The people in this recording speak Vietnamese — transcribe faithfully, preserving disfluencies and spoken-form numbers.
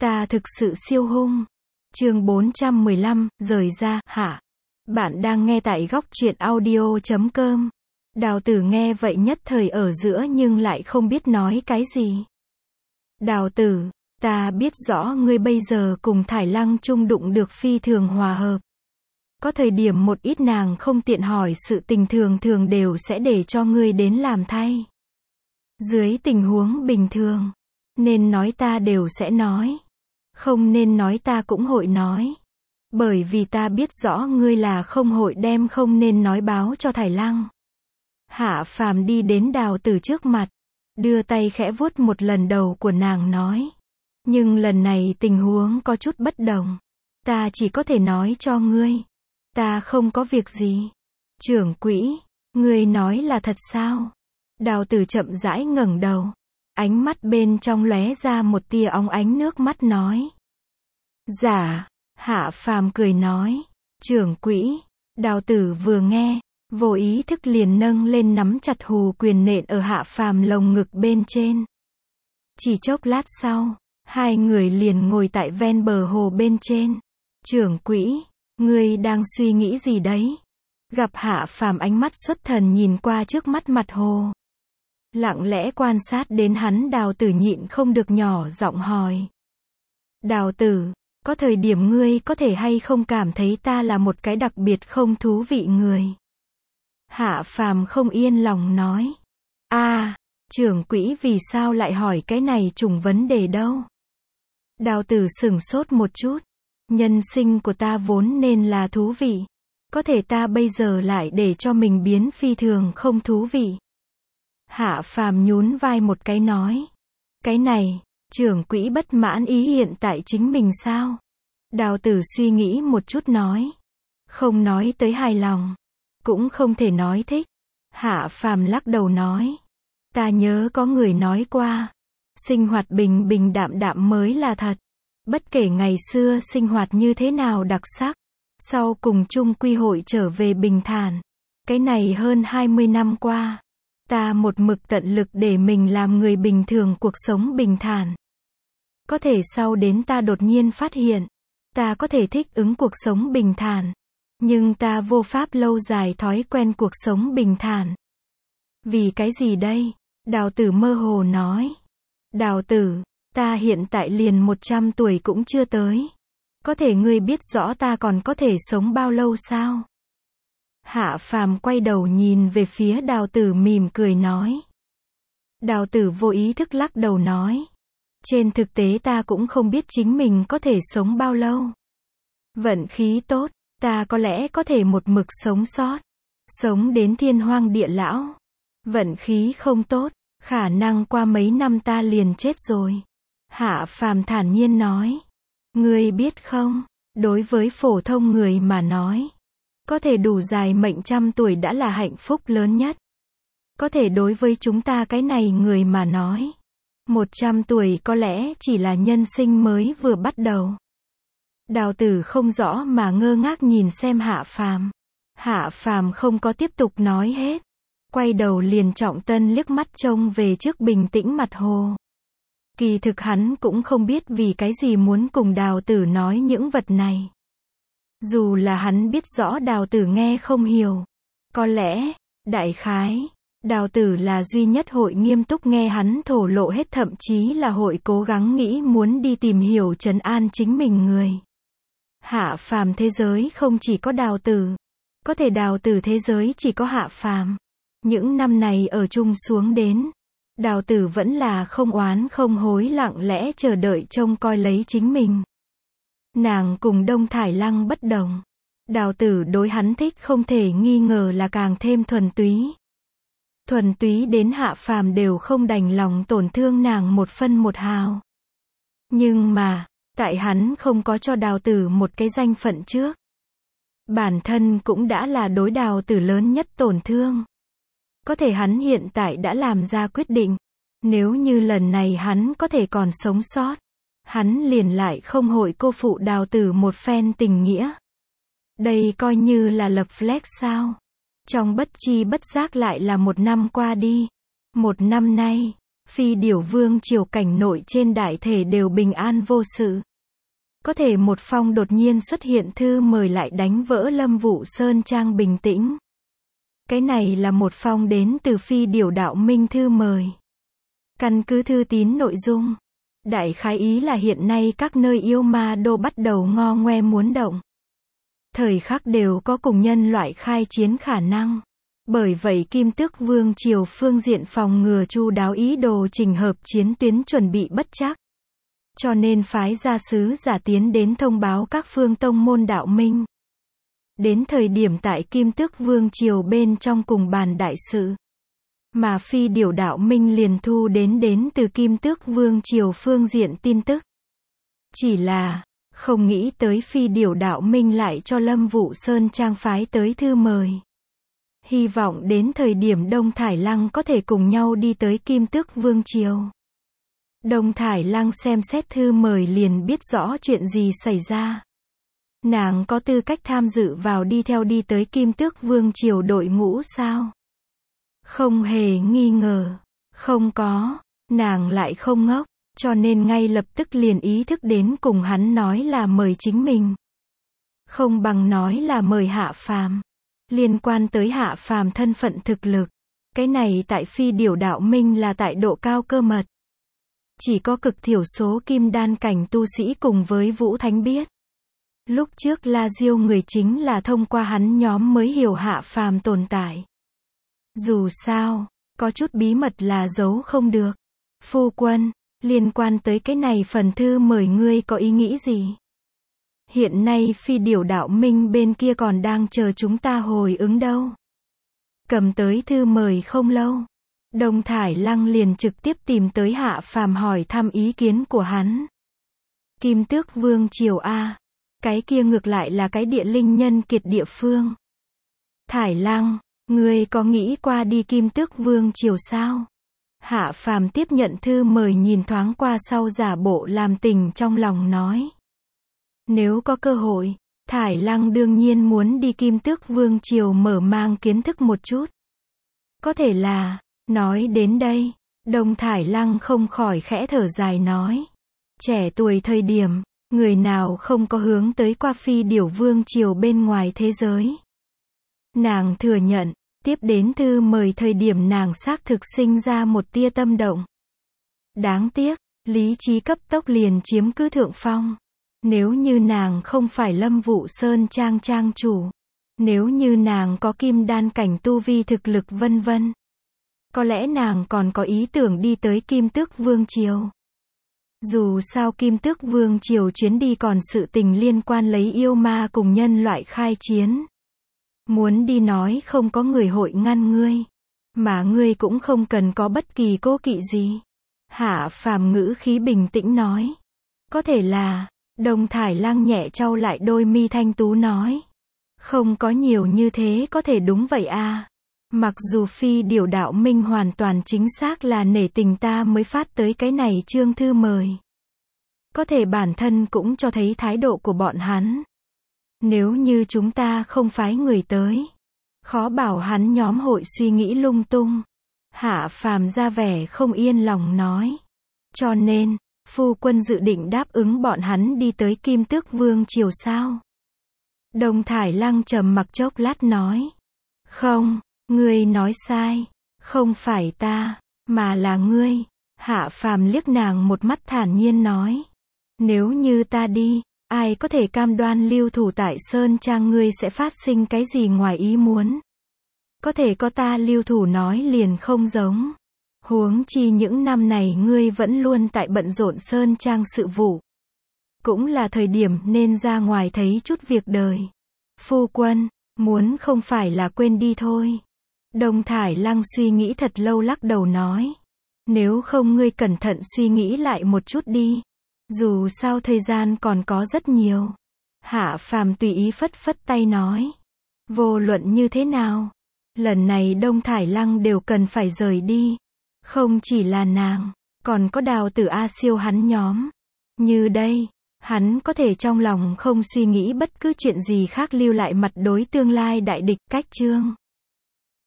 Ta thực sự siêu hung. Chương bốn trăm mười lăm, rời ra, hả? Bạn đang nghe tại góc truyện audio chấm com. Đào Tử nghe vậy nhất thời ở giữa nhưng lại không biết nói cái gì. Đào Tử, ta biết rõ ngươi bây giờ cùng Thải Lăng chung đụng được phi thường hòa hợp. Có thời điểm một ít nàng không tiện hỏi sự tình thường thường đều sẽ để cho ngươi đến làm thay. Dưới tình huống bình thường, nên nói ta đều sẽ nói. Không nên nói ta cũng hội nói. Bởi vì ta biết rõ ngươi là không hội đem không nên nói báo cho Thải Lăng. Hạ Phàm đi đến Đào Tử trước mặt, đưa tay khẽ vuốt một lần đầu của nàng nói. Nhưng lần này tình huống có chút bất đồng. Ta chỉ có thể nói cho ngươi. Ta không có việc gì. Trưởng quỹ, ngươi nói là thật sao? Đào Tử chậm rãi ngẩng đầu. Ánh mắt bên trong lóe ra một tia óng ánh nước mắt nói. Dạ, Hạ Phàm cười nói. Trưởng quỹ, Đào Tử vừa nghe, vô ý thức liền nâng lên nắm chặt hù quyền nện ở Hạ Phàm lồng ngực bên trên. Chỉ chốc lát sau, hai người liền ngồi tại ven bờ hồ bên trên. Trưởng quỹ, ngươi đang suy nghĩ gì đấy? Gặp Hạ Phàm ánh mắt xuất thần nhìn qua trước mắt mặt hồ. Lặng lẽ quan sát đến hắn, Đào Tử nhịn không được nhỏ giọng hỏi. Đào Tử, có thời điểm ngươi có thể hay không cảm thấy ta là một cái đặc biệt không thú vị người? Hạ Phàm không yên lòng nói. A, à, trưởng quỹ vì sao lại hỏi cái này trùng vấn đề đâu? Đào Tử sửng sốt một chút. Nhân sinh của ta vốn nên là thú vị. Có thể ta bây giờ lại để cho mình biến phi thường không thú vị. Hạ Phàm nhún vai một cái nói. Cái này, trưởng quỹ bất mãn ý hiện tại chính mình sao? Đào Tử suy nghĩ một chút nói. Không nói tới hài lòng. Cũng không thể nói thích. Hạ Phàm lắc đầu nói. Ta nhớ có người nói qua. Sinh hoạt bình bình đạm đạm mới là thật. Bất kể ngày xưa sinh hoạt như thế nào đặc sắc. Sau cùng chung quy hội trở về bình thản. Cái này hơn hai mươi năm qua. Ta một mực tận lực để mình làm người bình thường, cuộc sống bình thản. Có thể sau đến ta đột nhiên phát hiện. Ta có thể thích ứng cuộc sống bình thản. Nhưng ta vô pháp lâu dài thói quen cuộc sống bình thản. Vì cái gì đây? Đào Tử mơ hồ nói. Đào Tử, ta hiện tại liền một trăm tuổi cũng chưa tới. Có thể ngươi biết rõ ta còn có thể sống bao lâu sao? Hạ Phàm quay đầu nhìn về phía Đào Tử mỉm cười nói. Đào Tử vô ý thức lắc đầu nói. Trên thực tế ta cũng không biết chính mình có thể sống bao lâu. Vận khí tốt, ta có lẽ có thể một mực sống sót. Sống đến thiên hoang địa lão. Vận khí không tốt, khả năng qua mấy năm ta liền chết rồi. Hạ Phàm thản nhiên nói. Ngươi biết không, đối với phổ thông người mà nói. Có thể đủ dài mệnh trăm tuổi đã là hạnh phúc lớn nhất. Có thể đối với chúng ta cái này người mà nói. Một trăm tuổi có lẽ chỉ là nhân sinh mới vừa bắt đầu. Đào Tử không rõ mà ngơ ngác nhìn xem Hạ Phàm. Hạ Phàm không có tiếp tục nói hết. Quay đầu liền trọng tân liếc mắt trông về trước bình tĩnh mặt hồ. Kỳ thực hắn cũng không biết vì cái gì muốn cùng Đào Tử nói những vật này. Dù là hắn biết rõ Đào Tử nghe không hiểu. Có lẽ, đại khái, Đào Tử là duy nhất hội nghiêm túc nghe hắn thổ lộ hết, thậm chí là hội cố gắng nghĩ muốn đi tìm hiểu trấn an chính mình người. Hạ Phàm thế giới không chỉ có Đào Tử. Có thể Đào Tử thế giới chỉ có Hạ Phàm. Những năm này ở chung xuống đến. Đào Tử vẫn là không oán không hối, lặng lẽ chờ đợi trông coi lấy chính mình. Nàng cùng Đông Thải Lăng bất đồng. Đào Tử đối hắn thích không thể nghi ngờ là càng thêm thuần túy. Thuần túy đến Hạ Phàm đều không đành lòng tổn thương nàng một phân một hào. Nhưng mà, tại hắn không có cho Đào Tử một cái danh phận trước. Bản thân cũng đã là đối Đào Tử lớn nhất tổn thương. Có thể hắn hiện tại đã làm ra quyết định. Nếu như lần này hắn có thể còn sống sót. Hắn liền lại không hội cô phụ Đào Tử một phen tình nghĩa. Đây coi như là lập flag sao? Trong bất chi bất giác lại là một năm qua đi. Một năm nay, Phi điểu vương triều cảnh nội trên đại thể đều bình an vô sự. Có thể một phong đột nhiên xuất hiện thư mời lại đánh vỡ Lâm Vũ Sơn Trang bình tĩnh. Cái này là một phong đến từ Phi điểu đạo minh thư mời. Căn cứ thư tín nội dung, đại khái ý là hiện nay các nơi yêu ma đô bắt đầu ngo ngoe muốn động. Thời khắc đều có cùng nhân loại khai chiến khả năng. Bởi vậy Kim Tước Vương triều phương diện phòng ngừa chu đáo ý đồ chỉnh hợp chiến tuyến chuẩn bị bất trắc. Cho nên phái gia sứ giả tiến đến thông báo các phương tông môn đạo minh. Đến thời điểm tại Kim Tước Vương triều bên trong cùng bàn đại sự. Mà Phi điểu đạo minh liền thu đến đến từ Kim Tước Vương triều phương diện tin tức. Chỉ là, không nghĩ tới Phi điểu đạo minh lại cho Lâm Vũ Sơn Trang phái tới thư mời. Hy vọng đến thời điểm Đông Thải Lăng có thể cùng nhau đi tới Kim Tước Vương triều. Đông Thải Lăng xem xét thư mời liền biết rõ chuyện gì xảy ra. Nàng có tư cách tham dự vào đi theo đi tới Kim Tước Vương triều đội ngũ sao? Không hề nghi ngờ. Không có. Nàng lại không ngốc. Cho nên ngay lập tức liền ý thức đến cùng hắn nói là mời chính mình. Không bằng nói là mời Hạ Phàm. Liên quan tới Hạ Phàm thân phận thực lực. Cái này tại Phi điểu đạo minh là tại độ cao cơ mật. Chỉ có cực thiểu số kim đan cảnh tu sĩ cùng với Vũ Thánh biết. Lúc trước La Diêu người chính là thông qua hắn nhóm mới hiểu Hạ Phàm tồn tại. Dù sao, có chút bí mật là giấu không được. Phu quân, liên quan tới cái này phần thư mời ngươi có ý nghĩ gì? Hiện nay Phi điểu đạo minh bên kia còn đang chờ chúng ta hồi ứng đâu. Cầm tới thư mời không lâu. Đông Thải Lăng liền trực tiếp tìm tới Hạ Phàm hỏi thăm ý kiến của hắn. Kim Tước Vương triều A. Cái kia ngược lại là cái địa linh nhân kiệt địa phương. Thải Lăng, ngươi có nghĩ qua đi Kim Tước Vương triều sao? Hạ Phàm tiếp nhận thư mời nhìn thoáng qua sau giả bộ làm tình trong lòng nói. Nếu có cơ hội, Thải Lăng đương nhiên muốn đi Kim Tước Vương triều mở mang kiến thức một chút. Có thể là, nói đến đây, Đông Thải Lăng không khỏi khẽ thở dài nói. Trẻ tuổi thời điểm, người nào không có hướng tới qua Phi điểu Vương triều bên ngoài thế giới. Nàng thừa nhận, tiếp đến thư mời thời điểm nàng xác thực sinh ra một tia tâm động. Đáng tiếc, lý trí cấp tốc liền chiếm cứ thượng phong. Nếu như nàng không phải Lâm Vũ Sơn Trang trang chủ, nếu như nàng có kim đan cảnh tu vi thực lực vân vân, có lẽ nàng còn có ý tưởng đi tới Kim Tước Vương triều. Dù sao Kim Tước Vương triều chuyến đi còn sự tình liên quan lấy yêu ma cùng nhân loại khai chiến. Muốn đi nói không có người hội ngăn ngươi, mà ngươi cũng không cần có bất kỳ cố kỵ gì. Hạ Phàm ngữ khí bình tĩnh nói. Có thể là, Đông Thải Lăng nhẹ trao lại đôi mi thanh tú nói. Không có nhiều như thế có thể đúng vậy à. Mặc dù Phi điểu đạo minh hoàn toàn chính xác là nể tình ta mới phát tới cái này chương thư mời. Có thể bản thân cũng cho thấy thái độ của bọn hắn. Nếu như chúng ta không phái người tới, khó bảo hắn nhóm hội suy nghĩ lung tung. Hạ Phàm ra vẻ không yên lòng nói. Cho nên, phu quân dự định đáp ứng bọn hắn đi tới Kim Tước Vương triều sao? Đông Thải Lăng trầm mặc chốc lát nói. Không, ngươi nói sai. Không phải ta, mà là ngươi. Hạ Phàm liếc nàng một mắt thản nhiên nói. Nếu như ta đi, ai có thể cam đoan lưu thủ tại Sơn Trang ngươi sẽ phát sinh cái gì ngoài ý muốn? Có thể có ta lưu thủ nói liền không giống. Huống chi những năm này ngươi vẫn luôn tại bận rộn Sơn Trang sự vụ. Cũng là thời điểm nên ra ngoài thấy chút việc đời. Phu quân, muốn không phải là quên đi thôi. Đông Thải Lăng suy nghĩ thật lâu lắc đầu nói. Nếu không ngươi cẩn thận suy nghĩ lại một chút đi. Dù sao thời gian còn có rất nhiều. Hạ Phàm tùy ý phất phất tay nói. Vô luận như thế nào, lần này Đông Thải Lăng đều cần phải rời đi. Không chỉ là nàng, còn có Đào Tử A Siêu hắn nhóm. Như đây, hắn có thể trong lòng không suy nghĩ bất cứ chuyện gì khác lưu lại mặt đối tương lai đại địch cách chương.